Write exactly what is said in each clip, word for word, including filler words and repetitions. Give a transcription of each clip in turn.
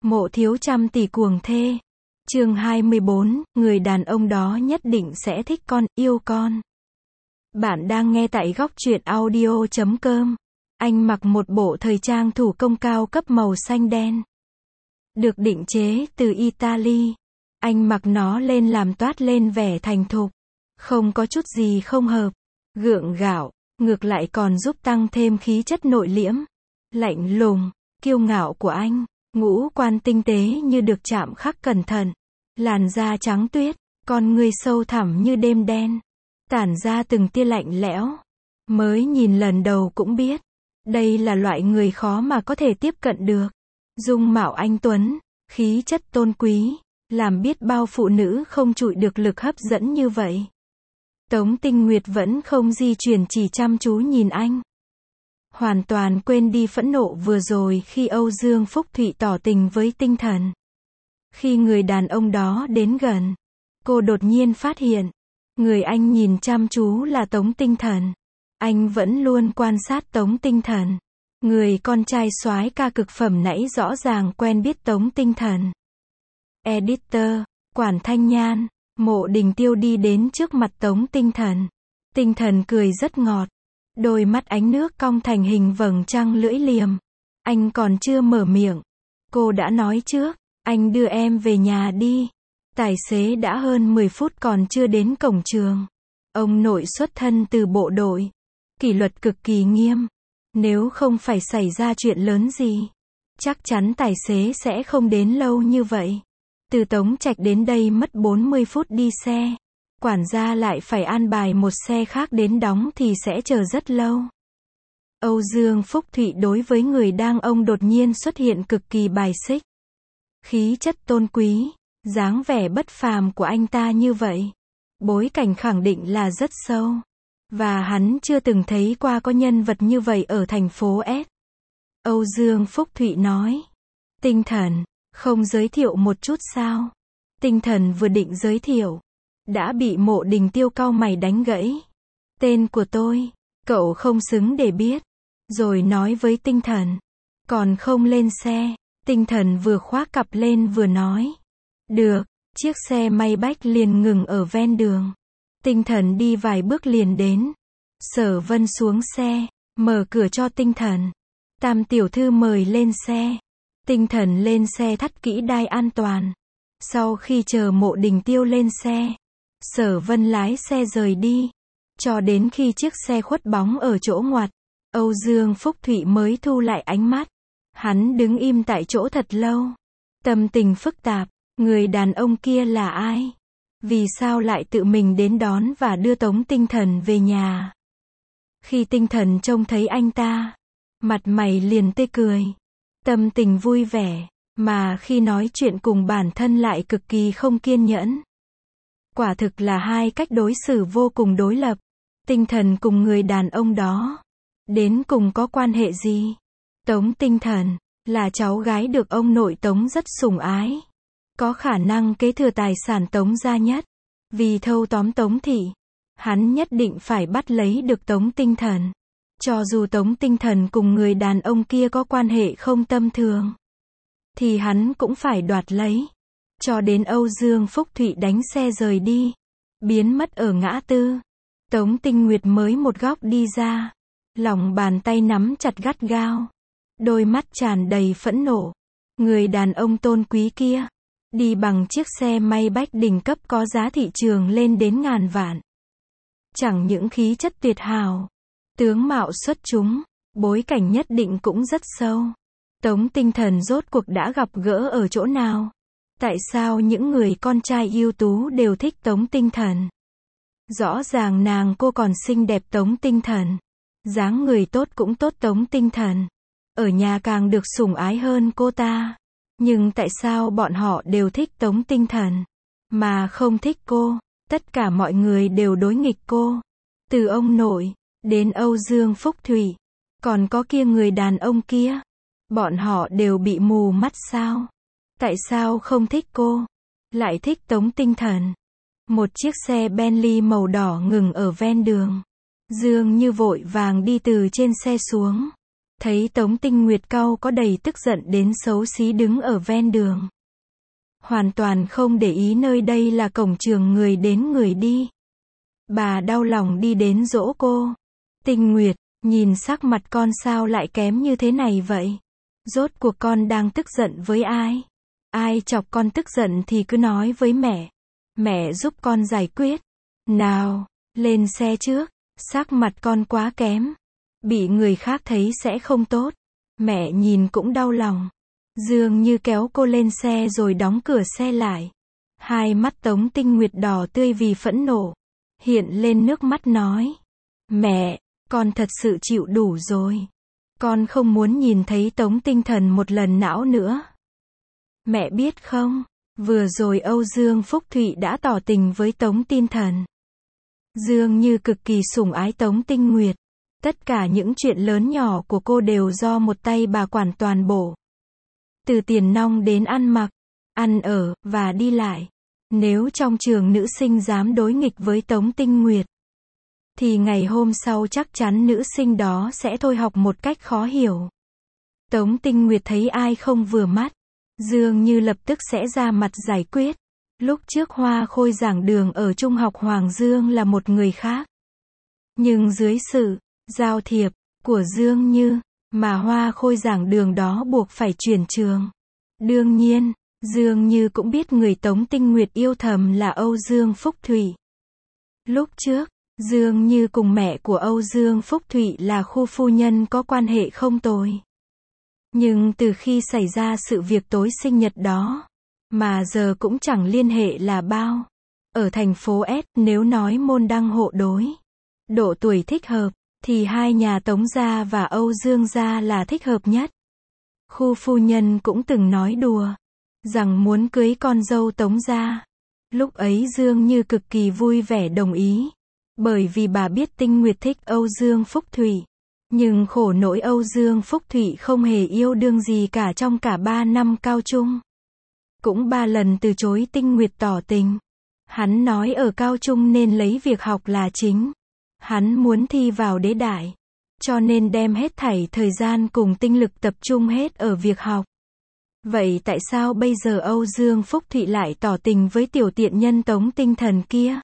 Mộ thiếu trăm tỷ cuồng thê. Chương hai mươi bốn, người đàn ông đó nhất định sẽ thích con, yêu con. Bạn đang nghe tại góc truyện audio chấm com. Anh mặc một bộ thời trang thủ công cao cấp màu xanh đen. Được định chế từ Italy. Anh mặc nó lên làm toát lên vẻ thành thục. Không có chút gì không hợp. Gượng gạo, ngược lại còn giúp tăng thêm khí chất nội liễm. Lạnh lùng, kiêu ngạo của anh. Ngũ quan tinh tế như được chạm khắc cẩn thận. Làn da trắng tuyết, con người sâu thẳm như đêm đen. Tản ra từng tia lạnh lẽo. Mới nhìn lần đầu cũng biết. Đây là loại người khó mà có thể tiếp cận được. Dung mạo anh tuấn, khí chất tôn quý. Làm biết bao phụ nữ không trụi được lực hấp dẫn như vậy. Tống Tinh Nguyệt vẫn không di chuyển, chỉ chăm chú nhìn anh. Hoàn toàn quên đi phẫn nộ vừa rồi khi Âu Dương Phúc Thụy tỏ tình với Tinh Thần. Khi người đàn ông đó đến gần, cô đột nhiên phát hiện, người anh nhìn chăm chú là Tống Tinh Thần. Anh vẫn luôn quan sát Tống Tinh Thần. Người con trai soái ca cực phẩm nãy rõ ràng quen biết Tống Tinh Thần. Editor, Quản Thanh Nhan, Mộ Đình Tiêu đi đến trước mặt Tống Tinh Thần. Tinh Thần cười rất ngọt. Đôi mắt ánh nước cong thành hình vầng trăng lưỡi liềm. Anh còn chưa mở miệng. Cô đã nói trước, anh đưa em về nhà đi. Tài xế đã hơn mười phút còn chưa đến cổng trường. Ông nội xuất thân từ bộ đội. Kỷ luật cực kỳ nghiêm. Nếu không phải xảy ra chuyện lớn gì, chắc chắn tài xế sẽ không đến lâu như vậy. Từ Tống Trạch đến đây mất bốn mươi phút đi xe. Quản gia lại phải an bài một xe khác đến đóng thì sẽ chờ rất lâu. Âu Dương Phúc Thụy đối với người đàn ông đột nhiên xuất hiện cực kỳ bài xích. Khí chất tôn quý, dáng vẻ bất phàm của anh ta như vậy. Bối cảnh khẳng định là rất sâu. Và hắn chưa từng thấy qua có nhân vật như vậy ở thành phố S. Âu Dương Phúc Thụy nói. Tinh Thần, không giới thiệu một chút sao? Tinh Thần vừa định giới thiệu, đã bị Mộ Đình Tiêu cau mày đánh gãy. Tên của tôi, cậu không xứng để biết. Rồi nói với Tinh Thần. Còn không lên xe. Tinh Thần vừa khoác cặp lên vừa nói. Được, chiếc xe may bách liền ngừng ở ven đường. Tinh Thần đi vài bước liền đến. Sở Vân xuống xe, mở cửa cho Tinh Thần. Tam tiểu thư mời lên xe. Tinh Thần lên xe thắt kỹ đai an toàn. Sau khi chờ Mộ Đình Tiêu lên xe, Sở Vân lái xe rời đi. Cho đến khi chiếc xe khuất bóng ở chỗ ngoặt, Âu Dương Phúc Thụy mới thu lại ánh mắt. Hắn đứng im tại chỗ thật lâu. Tâm tình phức tạp. Người đàn ông kia là ai? Vì sao lại tự mình đến đón và đưa Tống Tinh Thần về nhà? Khi Tinh Thần trông thấy anh ta, mặt mày liền tươi cười. Tâm tình vui vẻ. Mà khi nói chuyện cùng bản thân lại cực kỳ không kiên nhẫn. Quả thực là hai cách đối xử vô cùng đối lập. Tinh Thần cùng người đàn ông đó đến cùng có quan hệ gì? Tống Tinh Thần là cháu gái được ông nội Tống rất sủng ái. Có khả năng kế thừa tài sản Tống gia nhất. Vì thâu tóm Tống thị, hắn nhất định phải bắt lấy được Tống Tinh Thần. Cho dù Tống Tinh Thần cùng người đàn ông kia có quan hệ không tầm thường, thì hắn cũng phải đoạt lấy. Cho đến Âu Dương Phúc Thụy đánh xe rời đi, biến mất ở ngã tư, Tống Tinh Nguyệt mới một góc đi ra. Lòng bàn tay nắm chặt gắt gao. Đôi mắt tràn đầy phẫn nộ. Người đàn ông tôn quý kia, đi bằng chiếc xe may bách đỉnh cấp có giá thị trường lên đến ngàn vạn. Chẳng những khí chất tuyệt hảo, tướng mạo xuất chúng, bối cảnh nhất định cũng rất sâu. Tống Tinh Thần rốt cuộc đã gặp gỡ ở chỗ nào? Tại sao những người con trai ưu tú đều thích Tống Tinh Thần? Rõ ràng nàng cô còn xinh đẹp Tống Tinh Thần. Dáng người tốt cũng tốt Tống Tinh Thần. Ở nhà càng được sủng ái hơn cô ta. Nhưng tại sao bọn họ đều thích Tống Tinh Thần, mà không thích cô? Tất cả mọi người đều đối nghịch cô. Từ ông nội, đến Âu Dương Phúc Thụy, còn có kia người đàn ông kia. Bọn họ đều bị mù mắt sao? Tại sao không thích cô, lại thích Tống Tinh Thần? Một chiếc xe Bentley màu đỏ ngừng ở ven đường. Dương Như vội vàng đi từ trên xe xuống. Thấy Tống Tinh Nguyệt cau có đầy tức giận đến xấu xí đứng ở ven đường. Hoàn toàn không để ý nơi đây là cổng trường người đến người đi. Bà đau lòng đi đến dỗ cô. Tinh Nguyệt, nhìn sắc mặt con sao lại kém như thế này vậy? Rốt cuộc con đang tức giận với ai? Ai chọc con tức giận thì cứ nói với mẹ. Mẹ giúp con giải quyết. Nào, lên xe trước. Sắc mặt con quá kém. Bị người khác thấy sẽ không tốt. Mẹ nhìn cũng đau lòng. Dương Như kéo cô lên xe rồi đóng cửa xe lại. Hai mắt Tống Tinh Nguyệt đỏ tươi vì phẫn nộ. Hiện lên nước mắt nói. Mẹ, con thật sự chịu đủ rồi. Con không muốn nhìn thấy Tống Tinh Thần một lần não nữa. Mẹ biết không, vừa rồi Âu Dương Phúc Thụy đã tỏ tình với Tống Tinh Thần. Dương Như cực kỳ sủng ái Tống Tinh Nguyệt. Tất cả những chuyện lớn nhỏ của cô đều do một tay bà quản toàn bộ. Từ tiền nong đến ăn mặc, ăn ở, và đi lại. Nếu trong trường nữ sinh dám đối nghịch với Tống Tinh Nguyệt, thì ngày hôm sau chắc chắn nữ sinh đó sẽ thôi học một cách khó hiểu. Tống Tinh Nguyệt thấy ai không vừa mắt, Dương Như lập tức sẽ ra mặt giải quyết. Lúc trước Hoa Khôi giảng đường ở Trung học Hoàng Dương là một người khác. Nhưng dưới sự giao thiệp của Dương Như, mà Hoa Khôi giảng đường đó buộc phải chuyển trường. Đương nhiên, Dương Như cũng biết người Tống Tinh Nguyệt yêu thầm là Âu Dương Phúc Thụy. Lúc trước, Dương Như cùng mẹ của Âu Dương Phúc Thụy là khu phu nhân có quan hệ không tồi. Nhưng từ khi xảy ra sự việc tối sinh nhật đó, mà giờ cũng chẳng liên hệ là bao. Ở thành phố S, nếu nói môn đăng hộ đối, độ tuổi thích hợp, thì hai nhà Tống gia và Âu Dương gia là thích hợp nhất. Khu phu nhân cũng từng nói đùa, rằng muốn cưới con dâu Tống gia. Lúc ấy Dương Như cực kỳ vui vẻ đồng ý. Bởi vì bà biết Tinh Nguyệt thích Âu Dương Phúc Thụy. Nhưng khổ nỗi Âu Dương Phúc Thụy không hề yêu đương gì cả trong cả ba năm cao trung. Cũng ba lần từ chối Tinh Nguyệt tỏ tình. Hắn nói ở cao trung nên lấy việc học là chính. Hắn muốn thi vào đế đại. Cho nên đem hết thảy thời gian cùng tinh lực tập trung hết ở việc học. Vậy tại sao bây giờ Âu Dương Phúc Thụy lại tỏ tình với tiểu tiện nhân Tống Tinh Thần kia?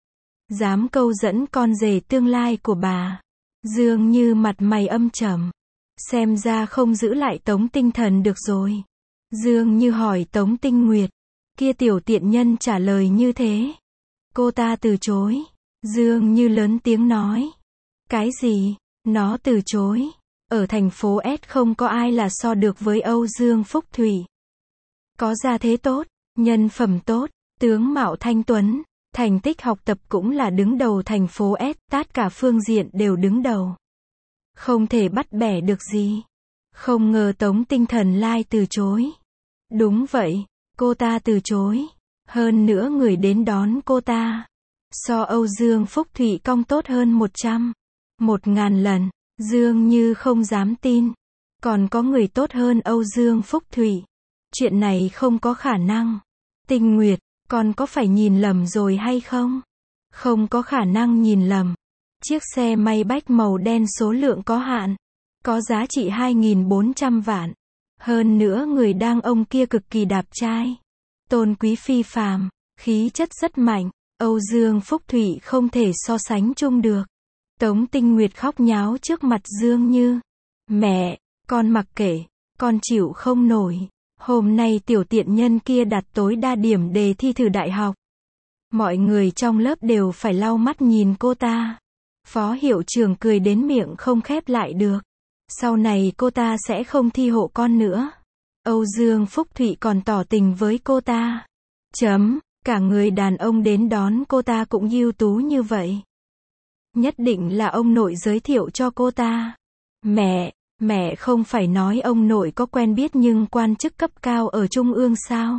Dám câu dẫn con rể tương lai của bà. Dương Như mặt mày âm trầm. Xem ra không giữ lại Tống Tinh Thần được rồi. Dương Như hỏi Tống Tinh Nguyệt. Kia tiểu tiện nhân trả lời như thế. Cô ta từ chối. Dương Như lớn tiếng nói. Cái gì? Nó từ chối. Ở thành phố S không có ai là so được với Âu Dương Phúc Thụy. Có gia thế tốt, nhân phẩm tốt, tướng mạo thanh tuấn, thành tích học tập cũng là đứng đầu thành phố S, tất cả phương diện đều đứng đầu. Không thể bắt bẻ được gì. Không ngờ Tống Tinh Thần lai từ chối. Đúng vậy, cô ta từ chối. Hơn nữa người đến đón cô ta. So Âu Dương Phúc Thụy cong tốt hơn một trăm, một ngàn lần. Dương Như không dám tin. Còn có người tốt hơn Âu Dương Phúc Thụy. Chuyện này không có khả năng. Tinh Nguyệt, con có phải nhìn lầm rồi hay không? Không có khả năng nhìn lầm. Chiếc xe may bách màu đen số lượng có hạn. Có giá trị hai nghìn bốn trăm vạn. Hơn nữa người đang ông kia cực kỳ đạp trai. Tôn quý phi phàm, khí chất rất mạnh. Âu Dương Phúc Thụy không thể so sánh chung được. Tống Tinh Nguyệt khóc nháo trước mặt Dương Như. Mẹ, con mặc kệ, con chịu không nổi. Hôm nay tiểu tiện nhân kia đặt tối đa điểm đề thi thử đại học. Mọi người trong lớp đều phải lau mắt nhìn cô ta. Phó hiệu trưởng cười đến miệng không khép lại được. Sau này cô ta sẽ không thi hộ con nữa. Âu Dương Phúc Thụy còn tỏ tình với cô ta. Chấm, cả người đàn ông đến đón cô ta cũng ưu tú như vậy. Nhất định là ông nội giới thiệu cho cô ta. Mẹ, mẹ không phải nói ông nội có quen biết nhưng quan chức cấp cao ở Trung ương sao?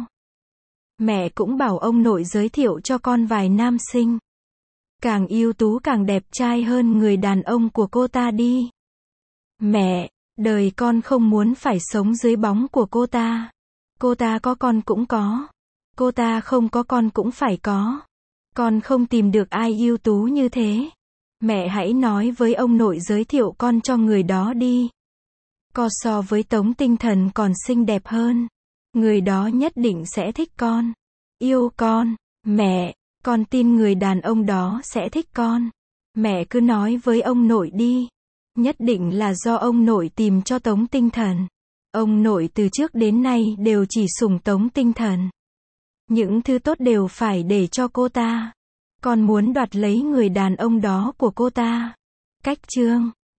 Mẹ cũng bảo ông nội giới thiệu cho con vài nam sinh. Càng ưu tú càng đẹp trai hơn người đàn ông của cô ta đi. Mẹ, đời con không muốn phải sống dưới bóng của cô ta. Cô ta có con cũng có. Cô ta không có con cũng phải có. Con không tìm được ai ưu tú như thế. Mẹ hãy nói với ông nội giới thiệu con cho người đó đi. Con so với Tống Tinh Thần còn xinh đẹp hơn. Người đó nhất định sẽ thích con. Yêu con. Mẹ, con tin người đàn ông đó sẽ thích con. Mẹ cứ nói với ông nội đi. Nhất định là do ông nội tìm cho Tống Tinh Thần. Ông nội từ trước đến nay đều chỉ sủng Tống Tinh Thần. Những thứ tốt đều phải để cho cô ta. Con muốn đoạt lấy người đàn ông đó của cô ta. Cách chương